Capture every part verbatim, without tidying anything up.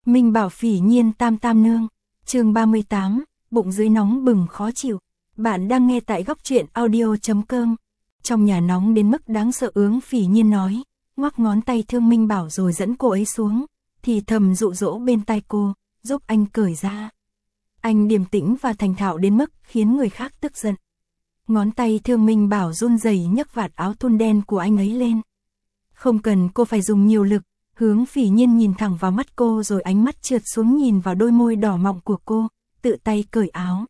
Minh Bảo Phỉ Nhiên Tam Tam Nương, chương ba mươi tám, bụng dưới nóng bừng khó chịu. Bạn đang nghe tại góc truyện audio chấm com. Trong nhà nóng đến mức đáng sợ, Ướng Phỉ Nhiên nói, ngoắc ngón tay Thương Minh Bảo rồi dẫn cô ấy xuống, thì thầm dụ dỗ bên tai cô, giúp anh cởi ra. Anh điềm tĩnh và thành thạo đến mức khiến người khác tức giận. Ngón tay Thương Minh Bảo run rẩy nhấc vạt áo thun đen của anh ấy lên. Không cần cô phải dùng nhiều lực, Hướng Phỉ Nhiên nhìn thẳng vào mắt cô rồi ánh mắt trượt xuống nhìn vào đôi môi đỏ mọng của cô, tự tay cởi áo.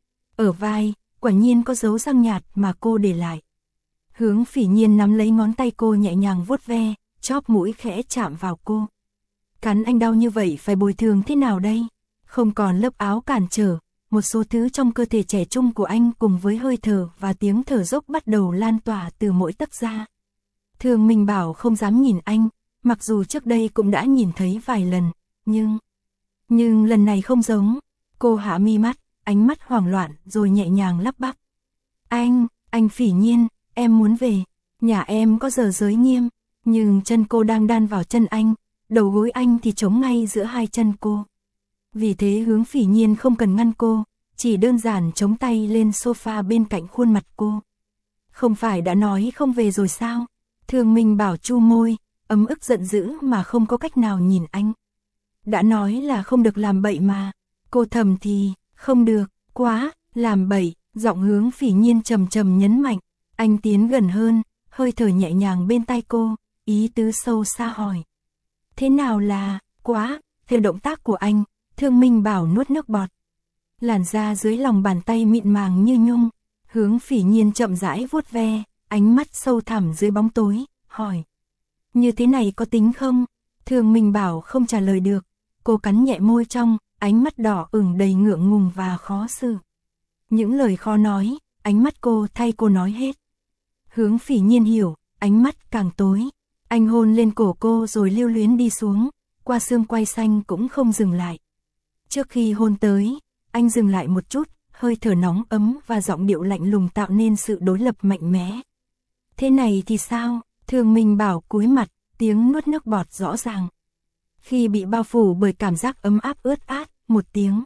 Ở vai, quả nhiên có dấu răng nhạt mà cô để lại. Hướng Phỉ Nhiên nắm lấy ngón tay cô nhẹ nhàng vuốt ve, chóp mũi khẽ chạm vào cô. Cắn anh đau như vậy phải bồi thường thế nào đây? Không còn lớp áo cản trở, một số thứ trong cơ thể trẻ trung của anh cùng với hơi thở và tiếng thở dốc bắt đầu lan tỏa từ mỗi tấc da. Thương Minh Bảo không dám nhìn anh, mặc dù trước đây cũng đã nhìn thấy vài lần, nhưng... Nhưng lần này không giống. Cô hạ mi mắt, ánh mắt hoảng loạn rồi nhẹ nhàng lắp bắp. Anh, anh Phỉ Nhiên, em muốn về. Nhà em có giờ giới nghiêm, nhưng chân cô đang đan vào chân anh, đầu gối anh thì trống ngay giữa hai chân cô. Vì thế Hướng Phỉ Nhiên không cần ngăn cô, chỉ đơn giản chống tay lên sofa bên cạnh khuôn mặt cô. Không phải đã nói không về rồi sao? Thương Minh Bảo chu môi, ấm ức giận dữ mà không có cách nào nhìn anh. Đã nói là không được làm bậy mà. Cô thầm thì, không được, quá, làm bậy. Giọng Hướng Phỉ Nhiên trầm trầm nhấn mạnh. Anh tiến gần hơn, hơi thở nhẹ nhàng bên tai cô, ý tứ sâu xa hỏi. Thế nào là, quá? Theo động tác của anh, Thương Minh Bảo nuốt nước bọt. Làn da dưới lòng bàn tay mịn màng như nhung. Hướng Phỉ Nhiên chậm rãi vuốt ve, ánh mắt sâu thẳm dưới bóng tối, hỏi. Như thế này có tính không? Thương Minh Bảo không trả lời được. Cô cắn nhẹ môi trong, ánh mắt đỏ ửng đầy ngượng ngùng và khó xử. Những lời khó nói, ánh mắt cô thay cô nói hết. Hướng Phỉ Nhiên hiểu, ánh mắt càng tối. Anh hôn lên cổ cô rồi lưu luyến đi xuống, qua xương quai xanh cũng không dừng lại. Trước khi hôn tới, anh dừng lại một chút, hơi thở nóng ấm và giọng điệu lạnh lùng tạo nên sự đối lập mạnh mẽ. Thế này thì sao? Thương Minh Bảo cúi mặt, tiếng nuốt nước bọt rõ ràng. Khi bị bao phủ bởi cảm giác ấm áp ướt át, một tiếng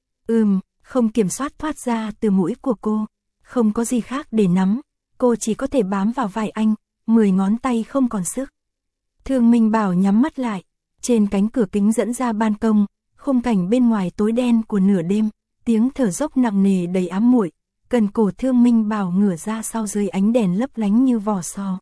ừm, không kiểm soát thoát ra từ mũi của cô. Không có gì khác để nắm, cô chỉ có thể bám vào vai anh, mười ngón tay không còn sức. Thương Minh Bảo nhắm mắt lại, trên cánh cửa kính dẫn ra ban công, khung cảnh bên ngoài tối đen của nửa đêm, tiếng thở dốc nặng nề đầy ám muội. Cần cổ Thương Minh Bảo ngửa ra sau dưới ánh đèn lấp lánh như vỏ sò.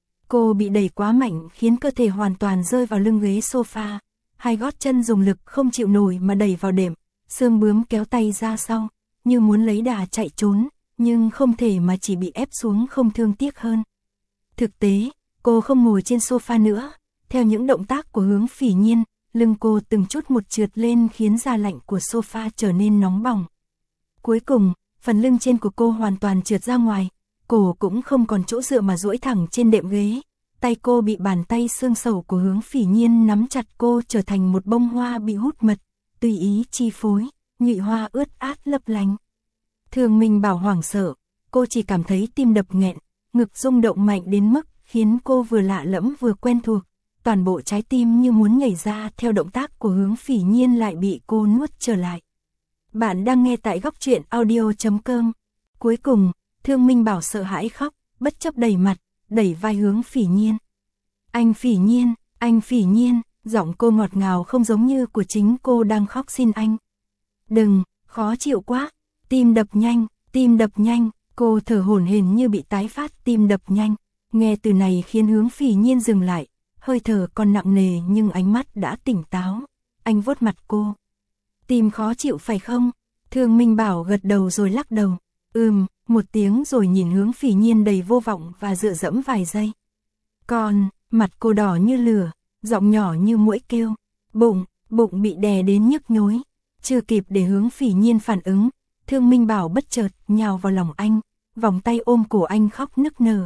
Cô bị đẩy quá mạnh khiến cơ thể hoàn toàn rơi vào lưng ghế sofa, hai gót chân dùng lực không chịu nổi mà đẩy vào đệm, xương bướm kéo tay ra sau, như muốn lấy đà chạy trốn, nhưng không thể mà chỉ bị ép xuống không thương tiếc hơn. Thực tế, cô không ngồi trên sofa nữa, theo những động tác của Hướng Phỉ Nhiên, lưng cô từng chút một trượt lên khiến da lạnh của sofa trở nên nóng bỏng. Cuối cùng, phần lưng trên của cô hoàn toàn trượt ra ngoài, cổ cũng không còn chỗ dựa mà duỗi thẳng trên đệm ghế. Tay cô bị bàn tay xương sầu của Hướng Phỉ Nhiên nắm chặt, cô trở thành một bông hoa bị hút mật, tùy ý chi phối, nhụy hoa ướt át lấp lánh. Thương Minh Bảo hoảng sợ, cô chỉ cảm thấy tim đập nghẹn, ngực rung động mạnh đến mức khiến cô vừa lạ lẫm vừa quen thuộc, toàn bộ trái tim như muốn nhảy ra theo động tác của Hướng Phỉ Nhiên lại bị cô nuốt trở lại. Bạn đang nghe tại góc truyện audio chấm com. Cuối cùng, Thương Minh Bảo sợ hãi khóc, bất chấp đẩy mặt, đẩy vai Hướng Phỉ Nhiên. Anh Phỉ Nhiên, anh Phỉ Nhiên, giọng cô ngọt ngào không giống như của chính cô đang khóc xin anh. Đừng, khó chịu quá, tim đập nhanh, tim đập nhanh, cô thở hổn hển như bị tái phát tim đập nhanh. Nghe từ này khiến Hướng Phỉ Nhiên dừng lại, hơi thở còn nặng nề nhưng ánh mắt đã tỉnh táo. Anh vuốt mặt cô. Tim khó chịu phải không? Thương Minh Bảo gật đầu rồi lắc đầu. Ừm, một tiếng rồi nhìn Hướng Phỉ Nhiên đầy vô vọng và dựa dẫm vài giây. Còn, mặt cô đỏ như lửa, giọng nhỏ như muỗi kêu. Bụng, bụng bị đè đến nhức nhối. Chưa kịp để Hướng Phỉ Nhiên phản ứng, Thương Minh Bảo bất chợt nhào vào lòng anh, vòng tay ôm cổ anh khóc nức nở.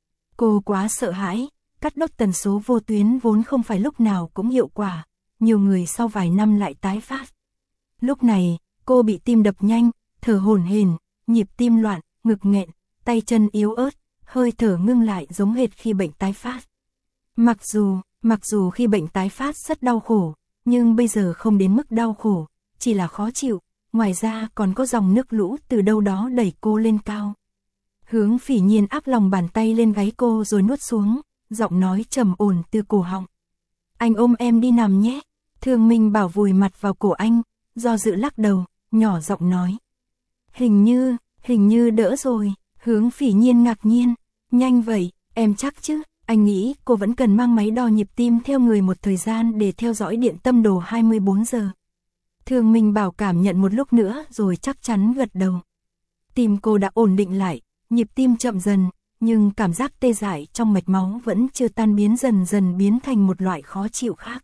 Cô quá sợ hãi, cắt đốt tần số vô tuyến vốn không phải lúc nào cũng hiệu quả, nhiều người sau vài năm lại tái phát. Lúc này, cô bị tim đập nhanh, thở hổn hển, nhịp tim loạn, ngực nghẹn, tay chân yếu ớt, hơi thở ngưng lại giống hệt khi bệnh tái phát. Mặc dù, mặc dù khi bệnh tái phát rất đau khổ, nhưng bây giờ không đến mức đau khổ, chỉ là khó chịu, ngoài ra còn có dòng nước lũ từ đâu đó đẩy cô lên cao. Hướng Phỉ Nhiên áp lòng bàn tay lên gáy cô rồi nuốt xuống, giọng nói trầm ổn từ cổ họng. Anh ôm em đi nằm nhé. Thương Minh Bảo vùi mặt vào cổ anh, do dự lắc đầu, nhỏ giọng nói. Hình như, hình như đỡ rồi. Hướng Phỉ Nhiên ngạc nhiên. Nhanh vậy, em chắc chứ? Anh nghĩ cô vẫn cần mang máy đo nhịp tim theo người một thời gian để theo dõi điện tâm đồ hai mươi bốn giờ. Thương Minh Bảo cảm nhận một lúc nữa rồi chắc chắn gật đầu. Tim cô đã ổn định lại, nhịp tim chậm dần, nhưng cảm giác tê dại trong mạch máu vẫn chưa tan biến, dần dần biến thành một loại khó chịu khác.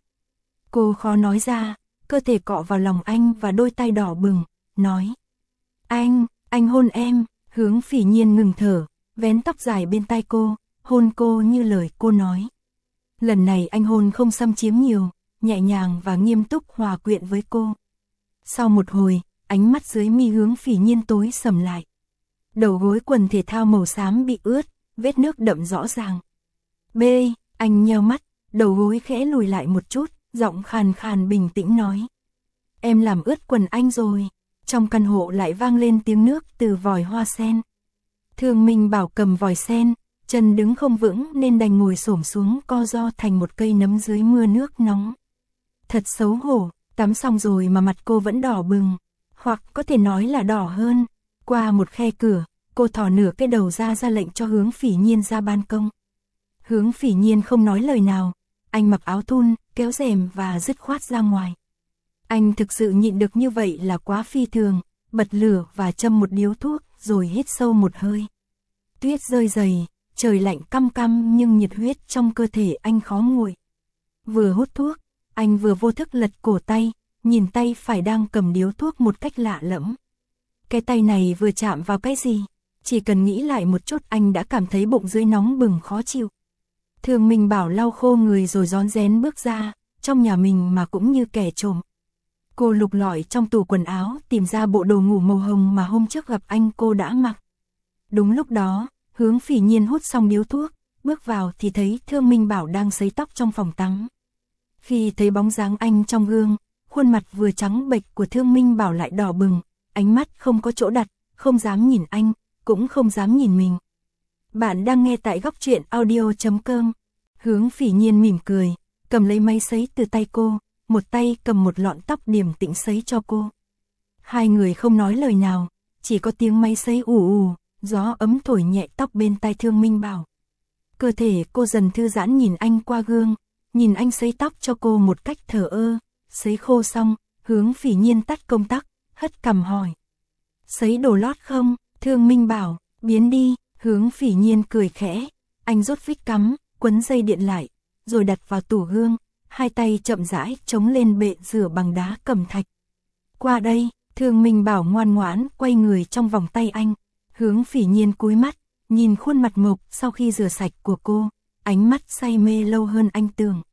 Cô khó nói ra, cơ thể cọ vào lòng anh và đôi tay đỏ bừng, nói. Anh, anh hôn em. Hướng Phỉ Nhiên ngừng thở, vén tóc dài bên tai cô, hôn cô như lời cô nói. Lần này anh hôn không xâm chiếm nhiều, nhẹ nhàng và nghiêm túc hòa quyện với cô. Sau một hồi, ánh mắt dưới mi Hướng Phỉ Nhiên tối sầm lại. Đầu gối quần thể thao màu xám bị ướt, vết nước đậm rõ ràng. B, anh nheo mắt, đầu gối khẽ lùi lại một chút, giọng khàn khàn bình tĩnh nói. Em làm ướt quần anh rồi. Trong căn hộ lại vang lên tiếng nước từ vòi hoa sen. Thương Minh Bảo cầm vòi sen, chân đứng không vững nên đành ngồi xổm xuống co ro thành một cây nấm dưới mưa nước nóng. Thật xấu hổ, tắm xong rồi mà mặt cô vẫn đỏ bừng, hoặc có thể nói là đỏ hơn. Qua một khe cửa, cô thò nửa cái đầu ra ra lệnh cho Hướng Phỉ Nhiên ra ban công. Hướng Phỉ Nhiên không nói lời nào, anh mặc áo thun, kéo rèm và dứt khoát ra ngoài. Anh thực sự nhịn được như vậy là quá phi thường, bật lửa và châm một điếu thuốc rồi hít sâu một hơi. Tuyết rơi dày, trời lạnh căm căm nhưng nhiệt huyết trong cơ thể anh khó nguội. Vừa hút thuốc, anh vừa vô thức lật cổ tay, nhìn tay phải đang cầm điếu thuốc một cách lạ lẫm. Cái tay này vừa chạm vào cái gì? Chỉ cần nghĩ lại một chút anh đã cảm thấy bụng dưới nóng bừng khó chịu. Thương Minh Bảo lau khô người rồi rón rén bước ra, trong nhà mình mà cũng như kẻ trộm. Cô lục lọi trong tủ quần áo tìm ra bộ đồ ngủ màu hồng mà hôm trước gặp anh cô đã mặc. Đúng lúc đó, Hướng Phỉ Nhiên hút xong điếu thuốc, bước vào thì thấy Thương Minh Bảo đang sấy tóc trong phòng tắm. Khi thấy bóng dáng anh trong gương, khuôn mặt vừa trắng bệch của Thương Minh Bảo lại đỏ bừng, ánh mắt không có chỗ đặt, không dám nhìn anh, cũng không dám nhìn mình. Bạn đang nghe tại góc truyện audio chấm com. Hướng Phỉ Nhiên mỉm cười, cầm lấy máy sấy từ tay cô, một tay cầm một lọn tóc điềm tĩnh sấy cho cô. Hai người không nói lời nào, chỉ có tiếng máy sấy ù ù, gió ấm thổi nhẹ tóc bên tai Thương Minh Bảo. Cơ thể cô dần thư giãn nhìn anh qua gương, nhìn anh sấy tóc cho cô một cách thờ ơ. Sấy khô xong, Hướng Phỉ Nhiên tắt công tắc, hất cằm hỏi. Sấy đồ lót không? Thương Minh Bảo, biến đi. Hướng Phỉ Nhiên cười khẽ, anh rút vít cắm, quấn dây điện lại, rồi đặt vào tủ gương, hai tay chậm rãi chống lên bệ rửa bằng đá cẩm thạch. Qua đây, Thương Minh Bảo ngoan ngoãn quay người trong vòng tay anh. Hướng Phỉ Nhiên cúi mắt, nhìn khuôn mặt mộc sau khi rửa sạch của cô, ánh mắt say mê lâu hơn anh tưởng.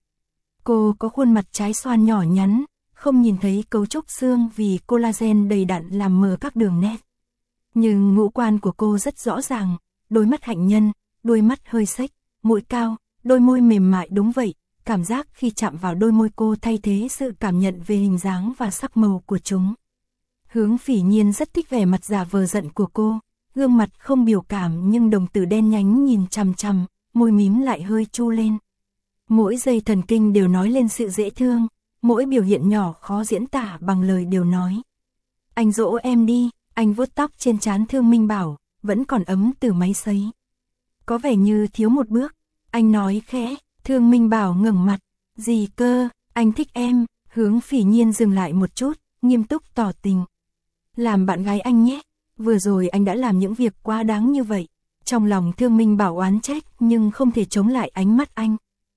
Cô có khuôn mặt trái xoan nhỏ nhắn, không nhìn thấy cấu trúc xương vì collagen đầy đặn làm mờ các đường nét. Nhưng ngũ quan của cô rất rõ ràng, đôi mắt hạnh nhân, đôi mắt hơi xếch, mũi cao, đôi môi mềm mại đúng vậy, cảm giác khi chạm vào đôi môi cô thay thế sự cảm nhận về hình dáng và sắc màu của chúng. Hướng Phỉ Nhiên rất thích vẻ mặt giả vờ giận của cô, gương mặt không biểu cảm nhưng đồng tử đen nhánh nhìn chằm chằm, môi mím lại hơi chu lên. Mỗi dây thần kinh đều nói lên sự dễ thương, mỗi biểu hiện nhỏ khó diễn tả bằng lời đều nói. Anh dỗ em đi, anh vuốt tóc trên trán Thương Minh Bảo, vẫn còn ấm từ máy sấy. Có vẻ như thiếu một bước, anh nói khẽ. Thương Minh Bảo ngẩng mặt, gì cơ, anh thích em. Hướng Phỉ Nhiên dừng lại một chút, nghiêm túc tỏ tình. Làm bạn gái anh nhé, vừa rồi anh đã làm những việc quá đáng như vậy. Trong lòng Thương Minh Bảo oán trách nhưng không thể chống lại ánh mắt anh.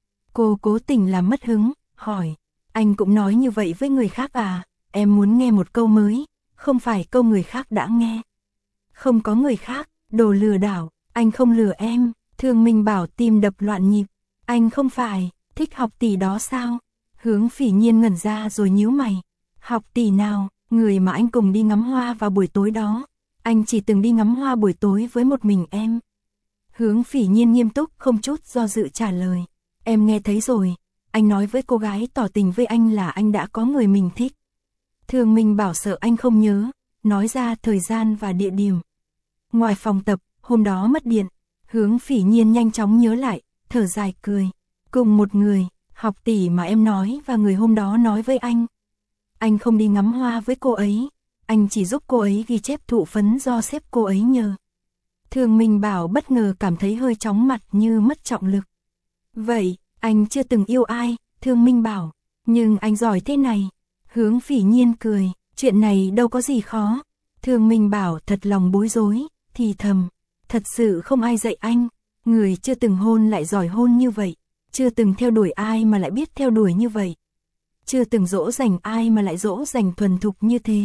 Cô cố tình làm mất hứng, hỏi, anh cũng nói như vậy với người khác à? Em muốn nghe một câu mới, không phải câu người khác đã nghe. Không có người khác, đồ lừa đảo, anh không lừa em. Thương Minh Bảo tim đập loạn nhịp. Anh không phải thích học tỷ đó sao? Hướng Phỉ Nhiên ngẩn ra rồi nhíu mày. Học tỷ nào? Người mà anh cùng đi ngắm hoa vào buổi tối đó. Anh chỉ từng đi ngắm hoa buổi tối với một mình em. Hướng Phỉ Nhiên nghiêm túc không chút do dự trả lời. Em nghe thấy rồi, anh nói với cô gái tỏ tình với anh là anh đã có người mình thích. Thương Minh Bảo sợ anh không nhớ, nói ra thời gian và địa điểm. Ngoài phòng tập, hôm đó mất điện, Hướng Phỉ Nhiên nhanh chóng nhớ lại, thở dài cười. Cùng một người, học tỷ mà em nói và người hôm đó nói với anh. Anh không đi ngắm hoa với cô ấy, anh chỉ giúp cô ấy ghi chép thụ phấn do sếp cô ấy nhờ. Thương Minh Bảo bất ngờ cảm thấy hơi chóng mặt như mất trọng lực. Vậy, anh chưa từng yêu ai, Thương Minh Bảo, nhưng anh giỏi thế này. Hướng Phỉ Nhiên cười, chuyện này đâu có gì khó. Thương Minh Bảo thật lòng bối rối, thì thầm, thật sự không ai dạy anh, người chưa từng hôn lại giỏi hôn như vậy, chưa từng theo đuổi ai mà lại biết theo đuổi như vậy, chưa từng dỗ dành ai mà lại dỗ dành thuần thục như thế.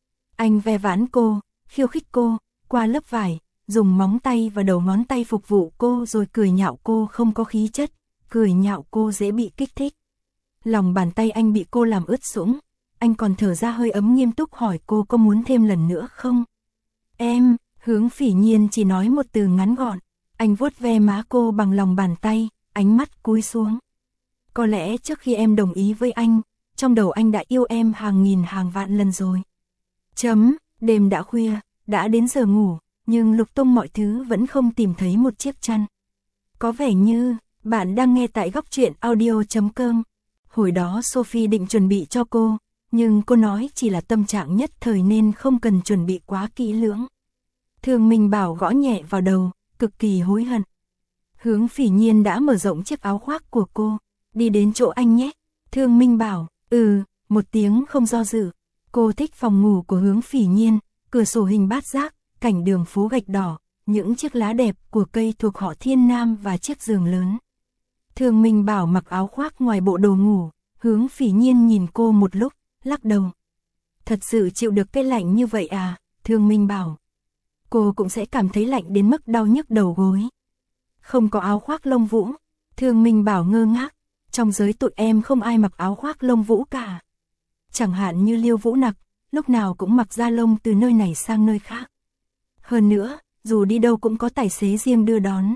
Anh ve vãn cô, khiêu khích cô, qua lớp vải, dùng móng tay và đầu ngón tay phục vụ cô rồi cười nhạo cô không có khí chất, cười nhạo cô dễ bị kích thích. Lòng bàn tay anh bị cô làm ướt sũng, anh còn thở ra hơi ấm nghiêm túc hỏi cô có muốn thêm lần nữa không? Em, Hướng Phỉ Nhiên chỉ nói một từ ngắn gọn, anh vuốt ve má cô bằng lòng bàn tay, ánh mắt cúi xuống. Có lẽ trước khi em đồng ý với anh, trong đầu anh đã yêu em hàng nghìn hàng vạn lần rồi. Chấm, đêm đã khuya, đã đến giờ ngủ, nhưng lục tung mọi thứ vẫn không tìm thấy một chiếc chăn. Có vẻ như, bạn đang nghe tại góc truyện audio chấm com. Hồi đó Sophie định chuẩn bị cho cô, nhưng cô nói chỉ là tâm trạng nhất thời nên không cần chuẩn bị quá kỹ lưỡng. Thương Minh Bảo gõ nhẹ vào đầu, cực kỳ hối hận. Hướng Phỉ Nhiên đã mở rộng chiếc áo khoác của cô, đi đến chỗ anh nhé. Thương Minh Bảo, ừ, một tiếng không do dự. Cô thích phòng ngủ của Hướng Phỉ Nhiên, cửa sổ hình bát giác, cảnh đường phố gạch đỏ, những chiếc lá đẹp của cây thuộc họ Thiên Nam và chiếc giường lớn. Thương Minh Bảo mặc áo khoác ngoài bộ đồ ngủ, Hướng Phỉ Nhiên nhìn cô một lúc, lắc đầu. Thật sự chịu được cái lạnh như vậy à, Thương Minh Bảo. Cô cũng sẽ cảm thấy lạnh đến mức đau nhức đầu gối. Không có áo khoác lông vũ, Thương Minh Bảo ngơ ngác, trong giới tụi em không ai mặc áo khoác lông vũ cả. Chẳng hạn như Liêu Vũ Nặc, lúc nào cũng mặc da lông từ nơi này sang nơi khác. Hơn nữa, dù đi đâu cũng có tài xế riêng đưa đón.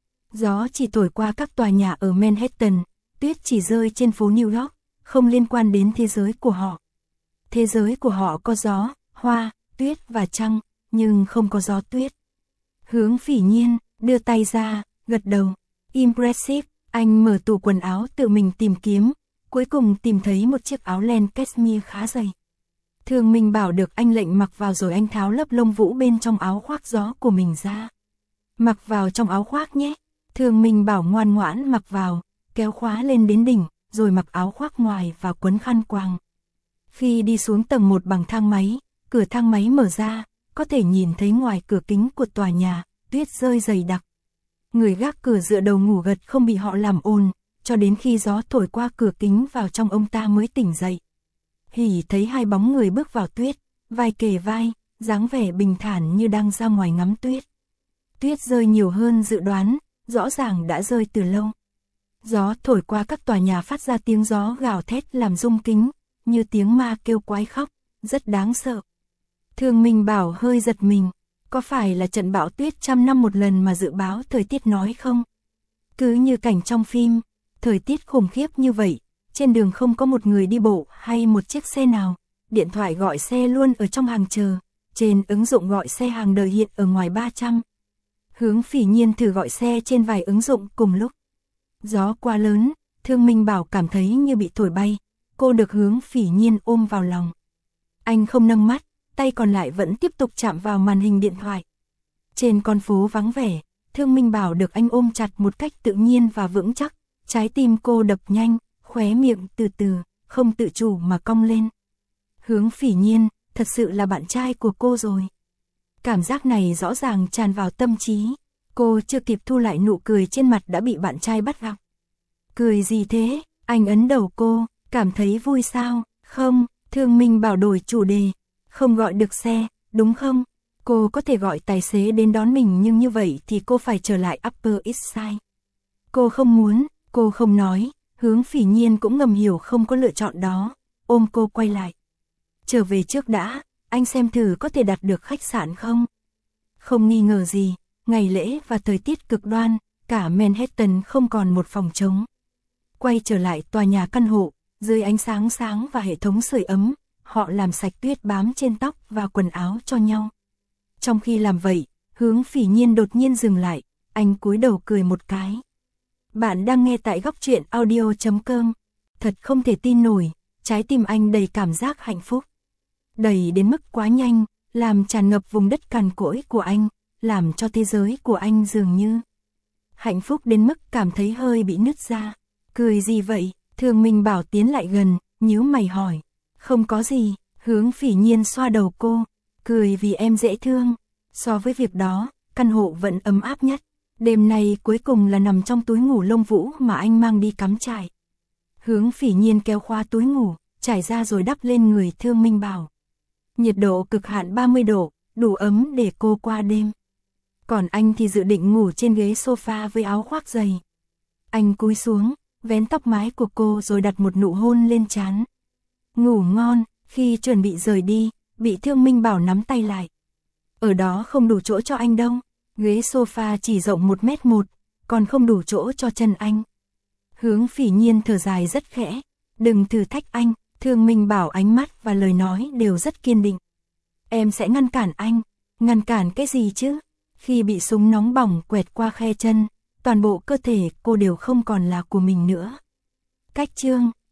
Gió chỉ thổi qua các tòa nhà ở Manhattan, tuyết chỉ rơi trên phố New York, không liên quan đến thế giới của họ. Thế giới của họ có gió, hoa, tuyết và trăng, nhưng không có gió tuyết. Hướng Phỉ Nhiên, đưa tay ra, gật đầu. Impressive, anh mở tủ quần áo tự mình tìm kiếm, cuối cùng tìm thấy một chiếc áo len cashmere khá dày. Thương Minh Bảo được anh lệnh mặc vào rồi anh tháo lớp lông vũ bên trong áo khoác gió của mình ra. Mặc vào trong áo khoác nhé. Thương Minh Bảo ngoan ngoãn mặc vào, kéo khóa lên đến đỉnh, rồi mặc áo khoác ngoài và quấn khăn quàng. Khi đi xuống tầng một bằng thang máy, cửa thang máy mở ra, có thể nhìn thấy ngoài cửa kính của tòa nhà, tuyết rơi dày đặc. Người gác cửa dựa đầu ngủ gật không bị họ làm ồn, cho đến khi gió thổi qua cửa kính vào trong ông ta mới tỉnh dậy. Hỉ thấy hai bóng người bước vào tuyết, vai kề vai, dáng vẻ bình thản như đang ra ngoài ngắm tuyết. Tuyết rơi nhiều hơn dự đoán, rõ ràng đã rơi từ lâu. Gió thổi qua các tòa nhà phát ra tiếng gió gào thét làm rung kính, như tiếng ma kêu quái khóc, rất đáng sợ. Thương Minh Bảo hơi giật mình, có phải là trận bão tuyết trăm năm một lần mà dự báo thời tiết nói không? Cứ như cảnh trong phim, thời tiết khủng khiếp như vậy, trên đường không có một người đi bộ hay một chiếc xe nào, điện thoại gọi xe luôn ở trong hàng chờ, trên ứng dụng gọi xe hàng đời hiện ở ngoài ba trăm. Hướng Phỉ Nhiên thử gọi xe trên vài ứng dụng cùng lúc. Gió quá lớn, Thương Minh Bảo cảm thấy như bị thổi bay, cô được Hướng Phỉ Nhiên ôm vào lòng. Anh không nâng mắt, tay còn lại vẫn tiếp tục chạm vào màn hình điện thoại. Trên con phố vắng vẻ, Thương Minh Bảo được anh ôm chặt một cách tự nhiên và vững chắc, trái tim cô đập nhanh, khóe miệng từ từ, không tự chủ mà cong lên. Hướng Phỉ Nhiên, thật sự là bạn trai của cô rồi. Cảm giác này rõ ràng tràn vào tâm trí, cô chưa kịp thu lại nụ cười trên mặt đã bị bạn trai bắt gặp. Cười gì thế? Anh ấn đầu cô, cảm thấy vui sao? Không, Thương Minh Bảo đổi chủ đề, không gọi được xe, đúng không? Cô có thể gọi tài xế đến đón mình nhưng như vậy thì cô phải trở lại Upper East Side. Cô không muốn, cô không nói, Hướng Phỉ Nhiên cũng ngầm hiểu không có lựa chọn đó, ôm cô quay lại. Trở về trước đã, anh xem thử có thể đặt được khách sạn không? Không nghi ngờ gì, ngày lễ và thời tiết cực đoan, cả Manhattan không còn một phòng trống. Quay trở lại tòa nhà căn hộ, dưới ánh sáng sáng và hệ thống sưởi ấm, họ làm sạch tuyết bám trên tóc và quần áo cho nhau. Trong khi làm vậy, Hướng Phỉ Nhiên đột nhiên dừng lại, anh cúi đầu cười một cái. Bạn đang nghe tại góc truyện audio chấm com. Thật không thể tin nổi, trái tim anh đầy cảm giác hạnh phúc. Đầy đến mức quá nhanh, làm tràn ngập vùng đất cằn cỗi của anh, làm cho thế giới của anh dường như hạnh phúc đến mức cảm thấy hơi bị nứt ra. Cười gì vậy? Thường Minh Bảo tiến lại gần, nhíu mày hỏi. Không có gì, Hướng Phỉ Nhiên xoa đầu cô, cười vì em dễ thương. So với việc đó, căn hộ vẫn ấm áp nhất. Đêm nay cuối cùng là nằm trong túi ngủ lông vũ mà anh mang đi cắm trại. Hướng Phỉ Nhiên kéo khóa túi ngủ, trải ra rồi đắp lên người Thương Minh Bảo. Nhiệt độ cực hạn ba mươi độ, đủ ấm để cô qua đêm. Còn anh thì dự định ngủ trên ghế sofa với áo khoác dày. Anh cúi xuống, vén tóc mái của cô rồi đặt một nụ hôn lên trán. Ngủ ngon. Khi chuẩn bị rời đi, bị Thương Minh Bảo nắm tay lại. Ở đó không đủ chỗ cho anh đâu. Ghế sofa chỉ rộng một mét một, còn không đủ chỗ cho chân anh. Hướng Phỉ Nhiên thở dài rất khẽ. Đừng thử thách anh. Thương Minh Bảo ánh mắt và lời nói đều rất kiên định. Em sẽ ngăn cản anh. Ngăn cản cái gì chứ? Khi bị súng nóng bỏng quẹt qua khe chân, toàn bộ cơ thể cô đều không còn là của mình nữa. Cách chương